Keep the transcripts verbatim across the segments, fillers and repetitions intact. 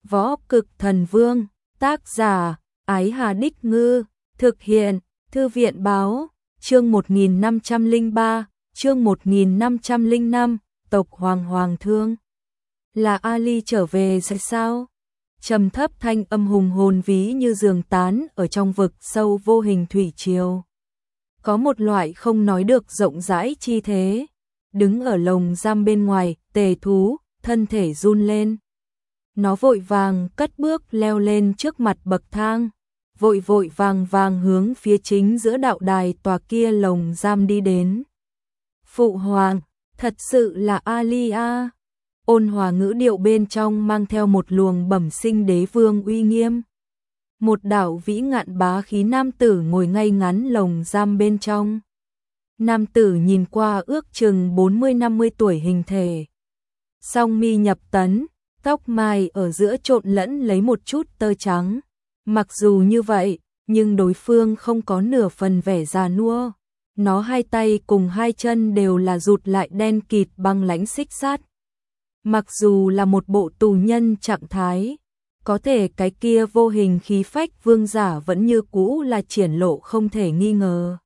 Võ Cực Thần Vương, tác giả, Ái Hà Đích Ngư, thực hiện, Thư viện Báo, chương một nghìn năm trăm lẻ ba, chương một nghìn năm trăm lẻ năm, tộc Hoàng Hoàng Thương. Là Ali trở về rồi sao? Trầm thấp thanh âm hùng hồn ví như giường tán ở trong vực sâu vô hình thủy triều. Có một loại không nói được rộng rãi chi thế. Đứng ở lồng giam bên ngoài, Tề Thú, thân thể run lên. Nó vội vàng cất bước leo lên trước mặt bậc thang, vội vội vàng vàng hướng phía chính giữa đạo đài tòa kia lồng giam đi đến. Phụ hoàng, thật sự là Ali a. Ôn hòa ngữ điệu bên trong mang theo một luồng bẩm sinh đế vương uy nghiêm. Một đạo vĩ ngạn bá khí nam tử ngồi ngay ngắn lồng giam bên trong. Nam tử nhìn qua ước chừng bốn mươi năm mươi tuổi hình thể. Song mi nhập tấn, tóc mai ở giữa trộn lẫn lấy một chút tơ trắng. Mặc dù như vậy, nhưng đối phương không có nửa phần vẻ già nua. Nó hai tay cùng hai chân đều là rụt lại đen kịt băng lãnh xích sắt. Mặc dù là một bộ tù nhân trạng thái, có thể cái kia vô hình khí phách vương giả vẫn như cũ là triển lộ không thể nghi ngờ.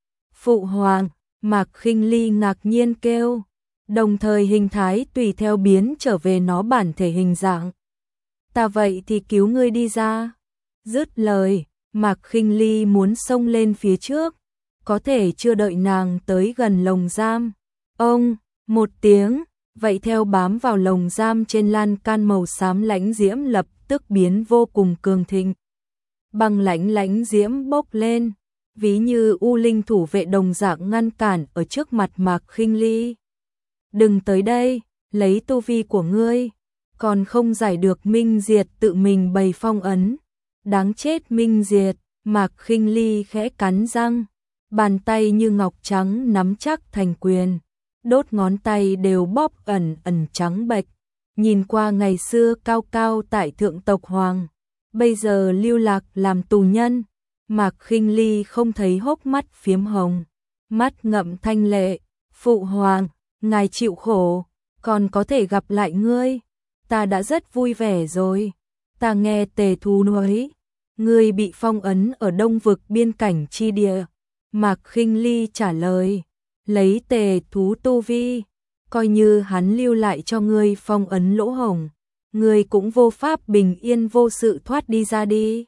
Phụ hoàng, Mạc Khinh Ly ngạc nhiên kêu, đồng thời hình thái tùy theo biến trở về nó bản thể hình dạng. Ta vậy thì cứu ngươi đi ra. Dứt lời, Mạc Khinh Ly muốn xông lên phía trước, có thể chưa đợi nàng tới gần lồng giam. Ông, một tiếng, vậy theo bám vào lồng giam trên lan can màu xám lãnh diễm lập tức biến vô cùng cường thịnh. Băng lãnh lãnh diễm bốc lên, ví như u linh thủ vệ đồng dạng ngăn cản ở trước mặt Mạc Khinh Ly. Đừng tới đây, lấy tu vi của ngươi, còn không giải được Minh Diệt tự mình bày phong ấn. Đáng chết Minh Diệt, Mạc Khinh Ly khẽ cắn răng, bàn tay như ngọc trắng nắm chắc thành quyền, đốt ngón tay đều bóp ẩn ẩn trắng bệch. Nhìn qua ngày xưa cao cao tại thượng tộc hoàng, bây giờ lưu lạc làm tù nhân, Mạc Khinh Ly không thấy hốc mắt phiếm hồng, mắt ngậm thanh lệ. Phụ hoàng, ngài chịu khổ, còn có thể gặp lại ngươi, ta đã rất vui vẻ rồi. Ta nghe Tề Thú nói, ngươi bị phong ấn ở đông vực biên cảnh chi địa. Mạc Khinh Ly trả lời, lấy Tề Thú tu vi, coi như hắn lưu lại cho ngươi phong ấn lỗ hổng, ngươi cũng vô pháp bình yên vô sự thoát đi ra đi.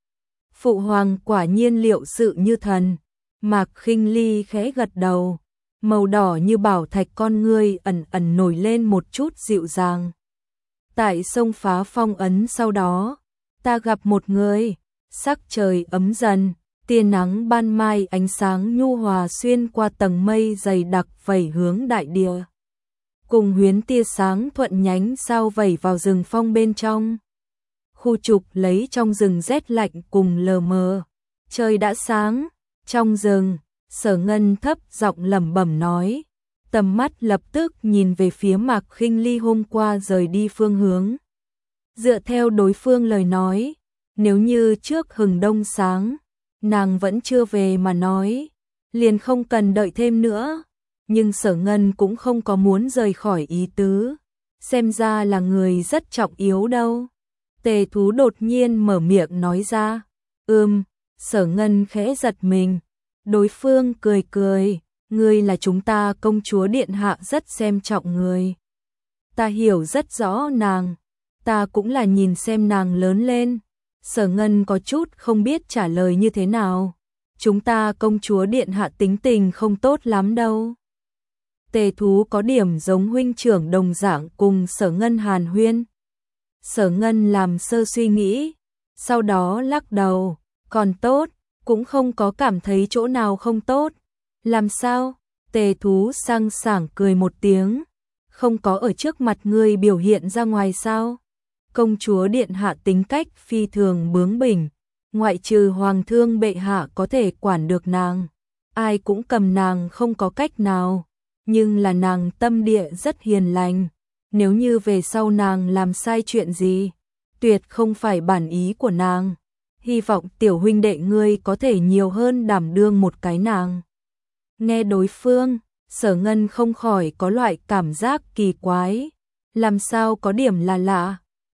Phụ hoàng quả nhiên liệu sự như thần. Mạc Khinh Ly khẽ gật đầu, màu đỏ như bảo thạch con ngươi ẩn ẩn nổi lên một chút dịu dàng. Tại sông phá phong ấn sau đó, ta gặp một người, sắc trời ấm dần, tia nắng ban mai ánh sáng nhu hòa xuyên qua tầng mây dày đặc vẩy hướng đại địa. Cùng huyến tia sáng thuận nhánh sao vẩy vào rừng phong bên trong. Khu trục lấy trong rừng rét lạnh cùng lờ mờ. Trời đã sáng, trong rừng, Sở Ngân thấp giọng lẩm bẩm nói, tầm mắt lập tức nhìn về phía Mạc Khinh Ly hôm qua rời đi phương hướng. Dựa theo đối phương lời nói, nếu như trước hừng đông sáng, nàng vẫn chưa về mà nói, liền không cần đợi thêm nữa. Nhưng Sở Ngân cũng không có muốn rời khỏi ý tứ, xem ra là người rất trọng yếu đâu. Tề Thú đột nhiên mở miệng nói ra, ừm, Sở Ngân khẽ giật mình, đối phương cười cười, ngươi là chúng ta công chúa điện hạ rất xem trọng người. Ta hiểu rất rõ nàng, ta cũng là nhìn xem nàng lớn lên. Sở Ngân có chút không biết trả lời như thế nào, chúng ta công chúa điện hạ tính tình không tốt lắm đâu. Tề Thú có điểm giống huynh trưởng đồng dạng cùng Sở Ngân hàn huyên. Sở Ngân làm sơ suy nghĩ, sau đó lắc đầu, còn tốt, cũng không có cảm thấy chỗ nào không tốt. Làm sao? Tề Thú sang sảng cười một tiếng, không có ở trước mặt ngươi biểu hiện ra ngoài sao? Công chúa điện hạ tính cách phi thường bướng bỉnh, ngoại trừ hoàng thương bệ hạ có thể quản được nàng, ai cũng cầm nàng không có cách nào. Nhưng là nàng tâm địa rất hiền lành, nếu như về sau nàng làm sai chuyện gì, tuyệt không phải bản ý của nàng. Hy vọng tiểu huynh đệ ngươi có thể nhiều hơn đảm đương một cái nàng. Nghe đối phương, Sở Ngân không khỏi có loại cảm giác kỳ quái, làm sao có điểm là lạ.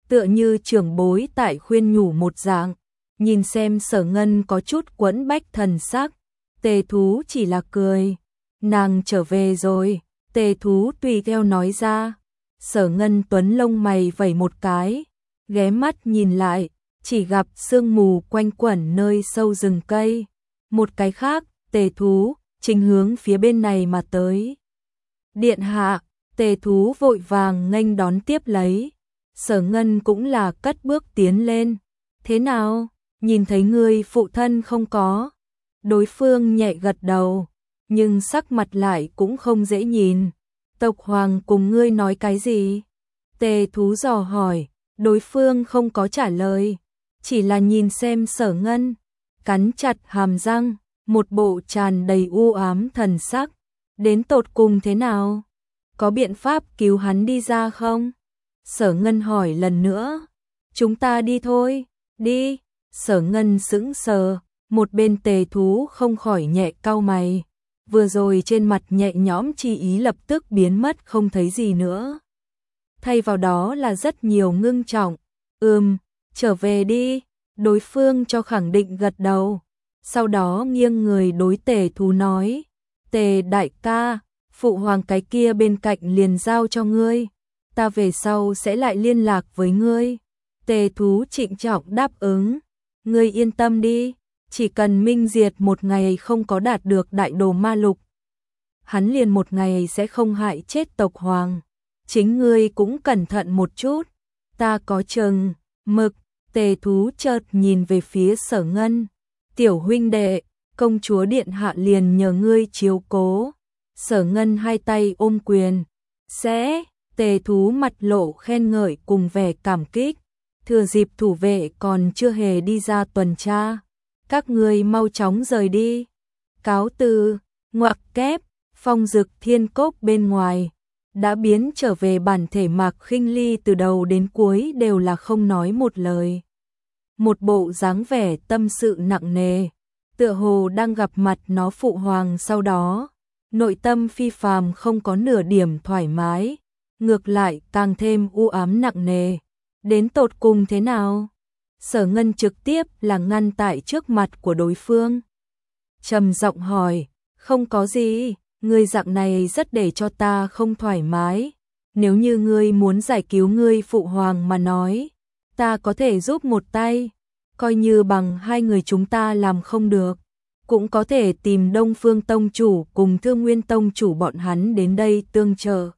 tựa như trưởng bối tại khuyên nhủ một dạng. Nhìn xem Sở Ngân có chút quẫn bách thần sắc, Tề Thú chỉ là cười. Nàng trở về rồi, Tề Thú tùy theo nói ra. Sở Ngân tuấn lông mày vẩy một cái, ghé mắt nhìn lại, chỉ gặp sương mù quanh quẩn nơi sâu rừng cây. Một cái khác, Tề Thú chính hướng phía bên này mà tới. Điện hạ, Tề Thú vội vàng nghênh đón tiếp lấy. Sở Ngân cũng là cất bước tiến lên. Thế nào, nhìn thấy người phụ thân không có? Đối phương nhẹ gật đầu, nhưng sắc mặt lại cũng không dễ nhìn. Tộc Hoàng cùng ngươi nói cái gì? Tề Thú dò hỏi, đối phương không có trả lời, chỉ là nhìn xem Sở Ngân, cắn chặt hàm răng, một bộ tràn đầy u ám thần sắc. Đến tột cùng thế nào? Có biện pháp cứu hắn đi ra không? Sở Ngân hỏi lần nữa. Chúng ta đi thôi, đi. Sở Ngân sững sờ, một bên Tề Thú không khỏi nhẹ cau mày. Vừa rồi trên mặt nhẹ nhõm chi ý lập tức biến mất không thấy gì nữa. Thay vào đó là rất nhiều ngưng trọng. Ừm, trở về đi. Đối phương cho khẳng định gật đầu. Sau đó nghiêng người đối Tề Thú nói. Tề đại ca, phụ hoàng cái kia bên cạnh liền giao cho ngươi. Ta về sau sẽ lại liên lạc với ngươi. Tề Thú trịnh trọng đáp ứng. Ngươi yên tâm đi, chỉ cần Minh Diệt một ngày không có đạt được đại đồ ma lục, hắn liền một ngày sẽ không hại chết tộc hoàng. Chính ngươi cũng cẩn thận một chút, ta có chừng mực. Tề Thú chợt nhìn về phía Sở Ngân. Tiểu huynh đệ, công chúa điện hạ liền nhờ ngươi chiếu cố. Sở Ngân hai tay ôm quyền. Sẽ, Tề Thú mặt lộ khen ngợi cùng vẻ cảm kích. Thừa dịp thủ vệ còn chưa hề đi ra tuần tra, các ngươi mau chóng rời đi. Cáo từ. Ngoặc kép, Phong Dực Thiên Cốc bên ngoài đã biến trở về bản thể Mạc Khinh Ly, từ đầu đến cuối đều là không nói một lời. Một bộ dáng vẻ tâm sự nặng nề, tựa hồ đang gặp mặt nó phụ hoàng, sau đó nội tâm phi phàm không có nửa điểm thoải mái, ngược lại càng thêm u ám nặng nề. Đến tột cùng thế nào? Sở Ngân trực tiếp là ngăn tại trước mặt của đối phương. Trầm giọng hỏi, không có gì, ngươi dạng này rất để cho ta không thoải mái. Nếu như ngươi muốn giải cứu ngươi phụ hoàng mà nói, ta có thể giúp một tay. Coi như bằng hai người chúng ta làm không được, cũng có thể tìm Đông Phương Tông Chủ cùng Thương Nguyên Tông Chủ bọn hắn đến đây tương trợ.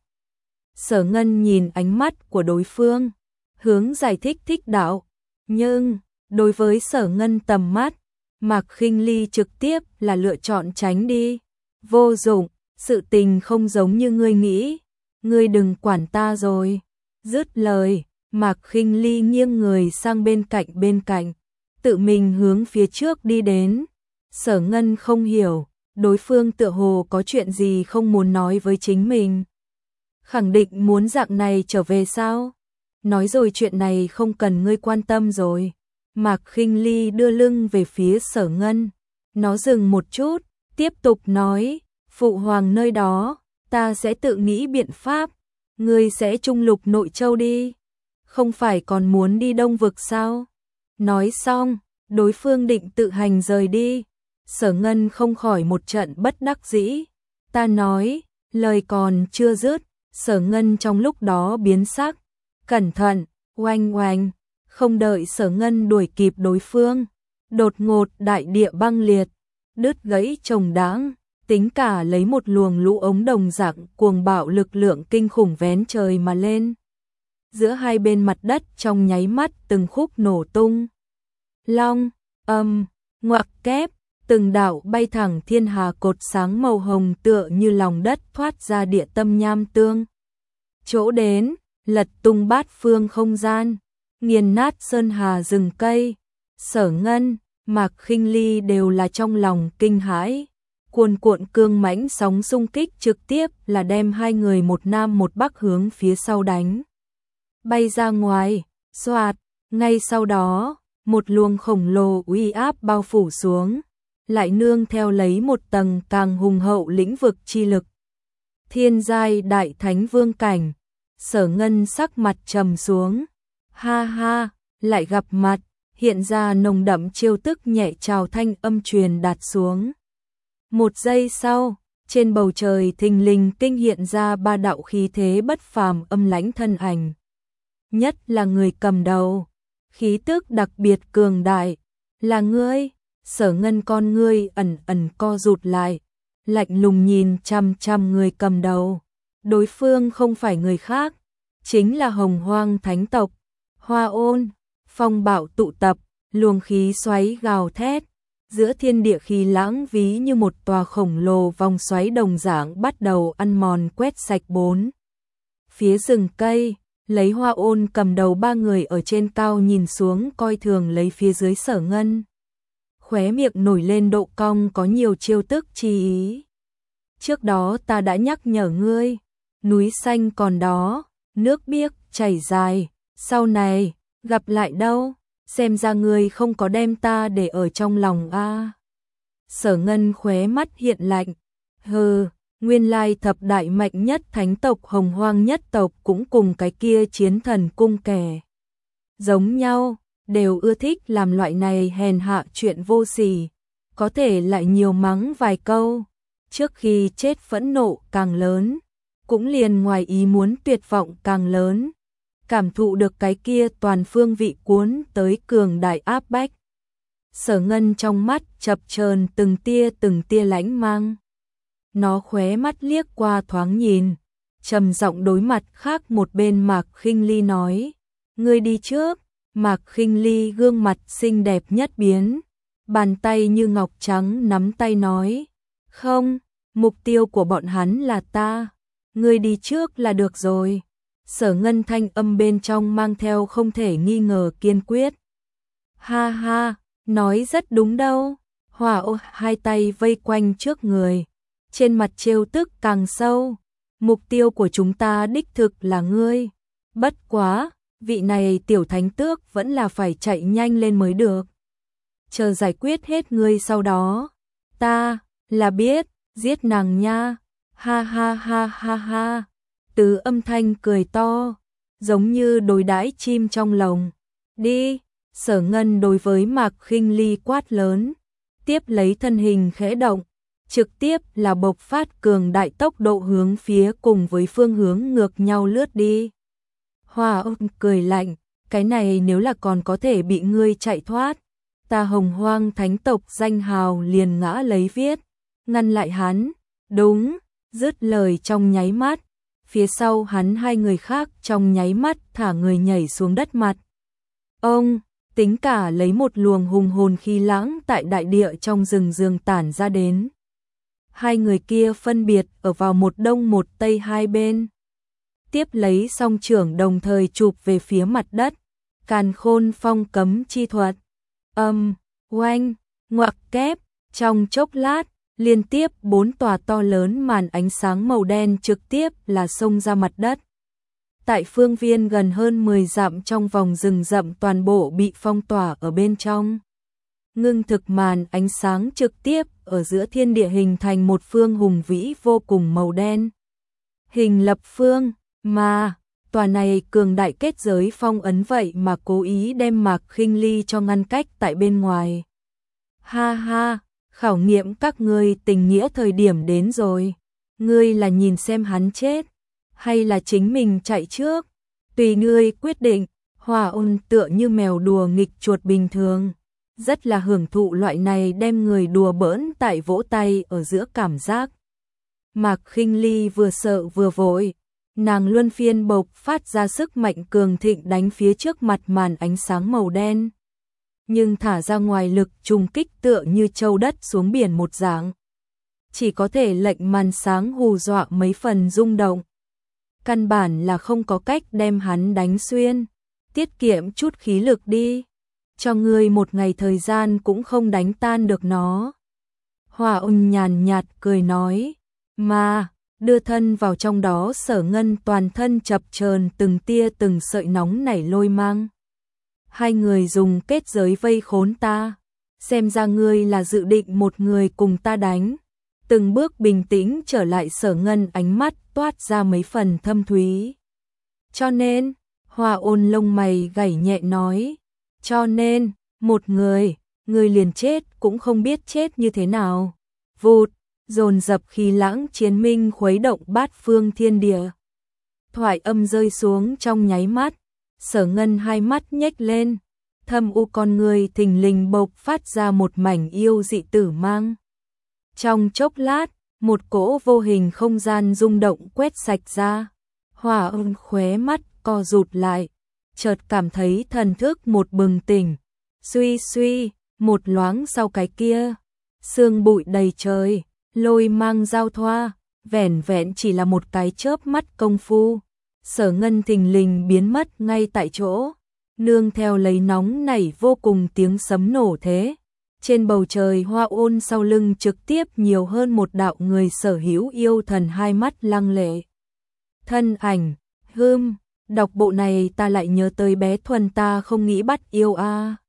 Sở Ngân nhìn ánh mắt của đối phương, hướng giải thích thích đạo. Nhưng, đối với Sở Ngân tầm mắt, Mạc Khinh Ly trực tiếp là lựa chọn tránh đi. Vô dụng, sự tình không giống như ngươi nghĩ. Ngươi đừng quản ta rồi. Dứt lời, Mạc Khinh Ly nghiêng người sang bên cạnh bên cạnh, tự mình hướng phía trước đi đến. Sở Ngân không hiểu, đối phương tựa hồ có chuyện gì không muốn nói với chính mình. Khẳng định muốn dạng này trở về sao? Nói rồi chuyện này không cần ngươi quan tâm rồi. Mạc Khinh Ly đưa lưng về phía Sở Ngân. Nó dừng một chút, tiếp tục nói, phụ hoàng nơi đó, ta sẽ tự nghĩ biện pháp. Ngươi sẽ trung lục Nội Châu đi. Không phải còn muốn đi Đông Vực sao? Nói xong, đối phương định tự hành rời đi. Sở Ngân không khỏi một trận bất đắc dĩ. Ta nói, lời còn chưa dứt, Sở Ngân trong lúc đó biến sắc. Cẩn thận, oanh oanh, không đợi Sở Ngân đuổi kịp đối phương. Đột ngột đại địa băng liệt, đứt gãy trồng đãng, tính cả lấy một luồng lũ ống đồng dạng cuồng bạo lực lượng kinh khủng vén trời mà lên. Giữa hai bên mặt đất trong nháy mắt từng khúc nổ tung. Long, âm, ngoặc kép, từng đạo bay thẳng thiên hà cột sáng màu hồng tựa như lòng đất thoát ra địa tâm nham tương. Chỗ đến, lật tung bát phương không gian, nghiền nát sơn hà rừng cây. Sở Ngân, Mạc Khinh Ly đều là trong lòng kinh hãi. Cuồn cuộn cương mãnh sóng xung kích trực tiếp là đem hai người một nam một bắc hướng phía sau đánh. Bay ra ngoài, xoạt, ngay sau đó, một luồng khổng lồ uy áp bao phủ xuống, lại nương theo lấy một tầng càng hùng hậu lĩnh vực chi lực. Thiên giai đại thánh vương cảnh. Sở Ngân sắc mặt trầm xuống, Ha ha, lại gặp mặt, hiện ra nồng đậm chiêu tức nhẹ trào thanh âm truyền đạt xuống. Một giây sau, trên bầu trời thình lình kinh hiện ra ba đạo khí thế bất phàm âm lãnh thân ảnh. Nhất là người cầm đầu, khí tức đặc biệt cường đại, là ngươi. Sở Ngân con ngươi ẩn ẩn co rụt lại, lạnh lùng nhìn chằm chằm người cầm đầu. Đối phương không phải người khác, chính là Hồng Hoang Thánh tộc, Hoa Ôn. Phong bạo tụ tập, luồng khí xoáy gào thét, giữa thiên địa khí lãng ví như một tòa khổng lồ vòng xoáy đồng dạng bắt đầu ăn mòn quét sạch bốn phía rừng cây. Lấy Hoa Ôn cầm đầu ba người ở trên cao nhìn xuống coi thường lấy phía dưới Sở Ngân. Khóe miệng nổi lên độ cong có nhiều chiêu tức chi ý. Trước đó ta đã nhắc nhở ngươi, núi xanh còn đó, nước biếc chảy dài, sau này gặp lại đâu, xem ra ngươi không có đem ta để ở trong lòng a. À. Sở Ngân khóe mắt hiện lạnh, hừ, nguyên lai thập đại mạnh nhất thánh tộc Hồng Hoang nhất tộc cũng cùng cái kia chiến thần cung kẻ giống nhau, đều ưa thích làm loại này hèn hạ chuyện vô sỉ, có thể lại nhiều mắng vài câu, trước khi chết phẫn nộ càng lớn, cũng liền ngoài ý muốn tuyệt vọng càng lớn. Cảm thụ được cái kia toàn phương vị cuốn tới cường đại áp bách. Sở Ngân trong mắt chập chờn từng tia từng tia lãnh mang. Nó khóe mắt liếc qua thoáng nhìn, trầm giọng đối mặt khác một bên Mạc Khinh Ly nói, ngươi đi trước. Mạc Khinh Ly gương mặt xinh đẹp nhất biến, bàn tay như ngọc trắng nắm tay nói, không, mục tiêu của bọn hắn là ta, ngươi đi trước là được rồi. Sở Ngân thanh âm bên trong mang theo không thể nghi ngờ kiên quyết. Ha ha, nói rất đúng đâu. Hỏa Ô hai tay vây quanh trước người, trên mặt trêu tức càng sâu. Mục tiêu của chúng ta đích thực là ngươi. Bất quá, vị này tiểu thánh tước vẫn là phải chạy nhanh lên mới được. Chờ giải quyết hết ngươi sau đó. Ta, là biết, giết nàng nha. Ha ha ha ha ha. Từ âm thanh cười to, giống như đối đãi chim trong lồng. Đi, Sở Ngân đối với Mạc Khinh Ly quát lớn, tiếp lấy thân hình khẽ động, trực tiếp là bộc phát cường đại tốc độ hướng phía cùng với phương hướng ngược nhau lướt đi. Hoa Ôn cười lạnh, cái này nếu là còn có thể bị ngươi chạy thoát, ta Hồng Hoang Thánh tộc danh hào liền ngã lấy viết, ngăn lại hắn. Đúng, dứt lời trong nháy mắt. Phía sau hắn hai người khác trong nháy mắt thả người nhảy xuống đất mặt. Ông, tính cả lấy một luồng hùng hồn khí lãng tại đại địa trong rừng rừng tản ra đến. Hai người kia phân biệt ở vào một đông một tây hai bên. Tiếp lấy song trưởng đồng thời chụp về phía mặt đất. Càn Khôn Phong cấm chi thuật. Âm, oanh, ngoặc kép, trong chốc lát. Liên tiếp bốn tòa to lớn màn ánh sáng màu đen trực tiếp là xông ra mặt đất. Tại phương viên gần hơn mười dặm trong vòng rừng rậm toàn bộ bị phong tỏa ở bên trong. Ngưng thực màn ánh sáng trực tiếp ở giữa thiên địa hình thành một phương hùng vĩ vô cùng màu đen. Hình lập phương, mà, tòa này cường đại kết giới phong ấn vậy mà cố ý đem Mạc Khinh Ly cho ngăn cách tại bên ngoài. Ha ha! Khảo nghiệm các ngươi tình nghĩa thời điểm đến rồi. Ngươi là nhìn xem hắn chết, hay là chính mình chạy trước? Tùy ngươi quyết định. Hoa Ôn tựa như mèo đùa nghịch chuột bình thường, rất là hưởng thụ loại này đem người đùa bỡn tại vỗ tay ở giữa cảm giác. Mạc Khinh Ly vừa sợ vừa vội, nàng luân phiên bộc phát ra sức mạnh cường thịnh đánh phía trước mặt màn ánh sáng màu đen. Nhưng thả ra ngoài lực trùng kích tựa như châu đất xuống biển một dạng. Chỉ có thể lệnh màn sáng hù dọa mấy phần rung động. Căn bản là không có cách đem hắn đánh xuyên. Tiết kiệm chút khí lực đi. Cho ngươi một ngày thời gian cũng không đánh tan được nó. Hoa Ôn nhàn nhạt cười nói. Mà, đưa thân vào trong đó Sở Ngân toàn thân chập chờn từng tia từng sợi nóng nảy lôi mang. Hai người dùng kết giới vây khốn ta, xem ra ngươi là dự định một người cùng ta đánh. Từng bước bình tĩnh trở lại Sở Ngân ánh mắt toát ra mấy phần thâm thúy. Cho nên, Hoa Ôn lông mày gảy nhẹ nói, cho nên, một người, người liền chết cũng không biết chết như thế nào. Vụt, dồn dập khí lãng chiến minh khuấy động bát phương thiên địa. Thoại âm rơi xuống trong nháy mắt, Sở Ngân hai mắt nhếch lên, thâm u con người thình lình bộc phát ra một mảnh yêu dị tử mang. Trong chốc lát, một cỗ vô hình không gian rung động quét sạch ra. Hoa Ôn khóe mắt co rụt lại, chợt cảm thấy thần thức một bừng tỉnh. Suy suy, một loáng sau cái kia, sương bụi đầy trời, lôi mang giao thoa, vẻn vẹn chỉ là một cái chớp mắt công phu. Sở Ngân thình lình biến mất ngay tại chỗ, nương theo lấy nóng nảy vô cùng tiếng sấm nổ thế. Trên bầu trời Hoa Ôn sau lưng trực tiếp nhiều hơn một đạo người sở hữu yêu thần hai mắt lăng lệ. Thân ảnh, hưm, đọc bộ này ta lại nhớ tới bé Thuần ta không nghĩ bắt yêu a. À.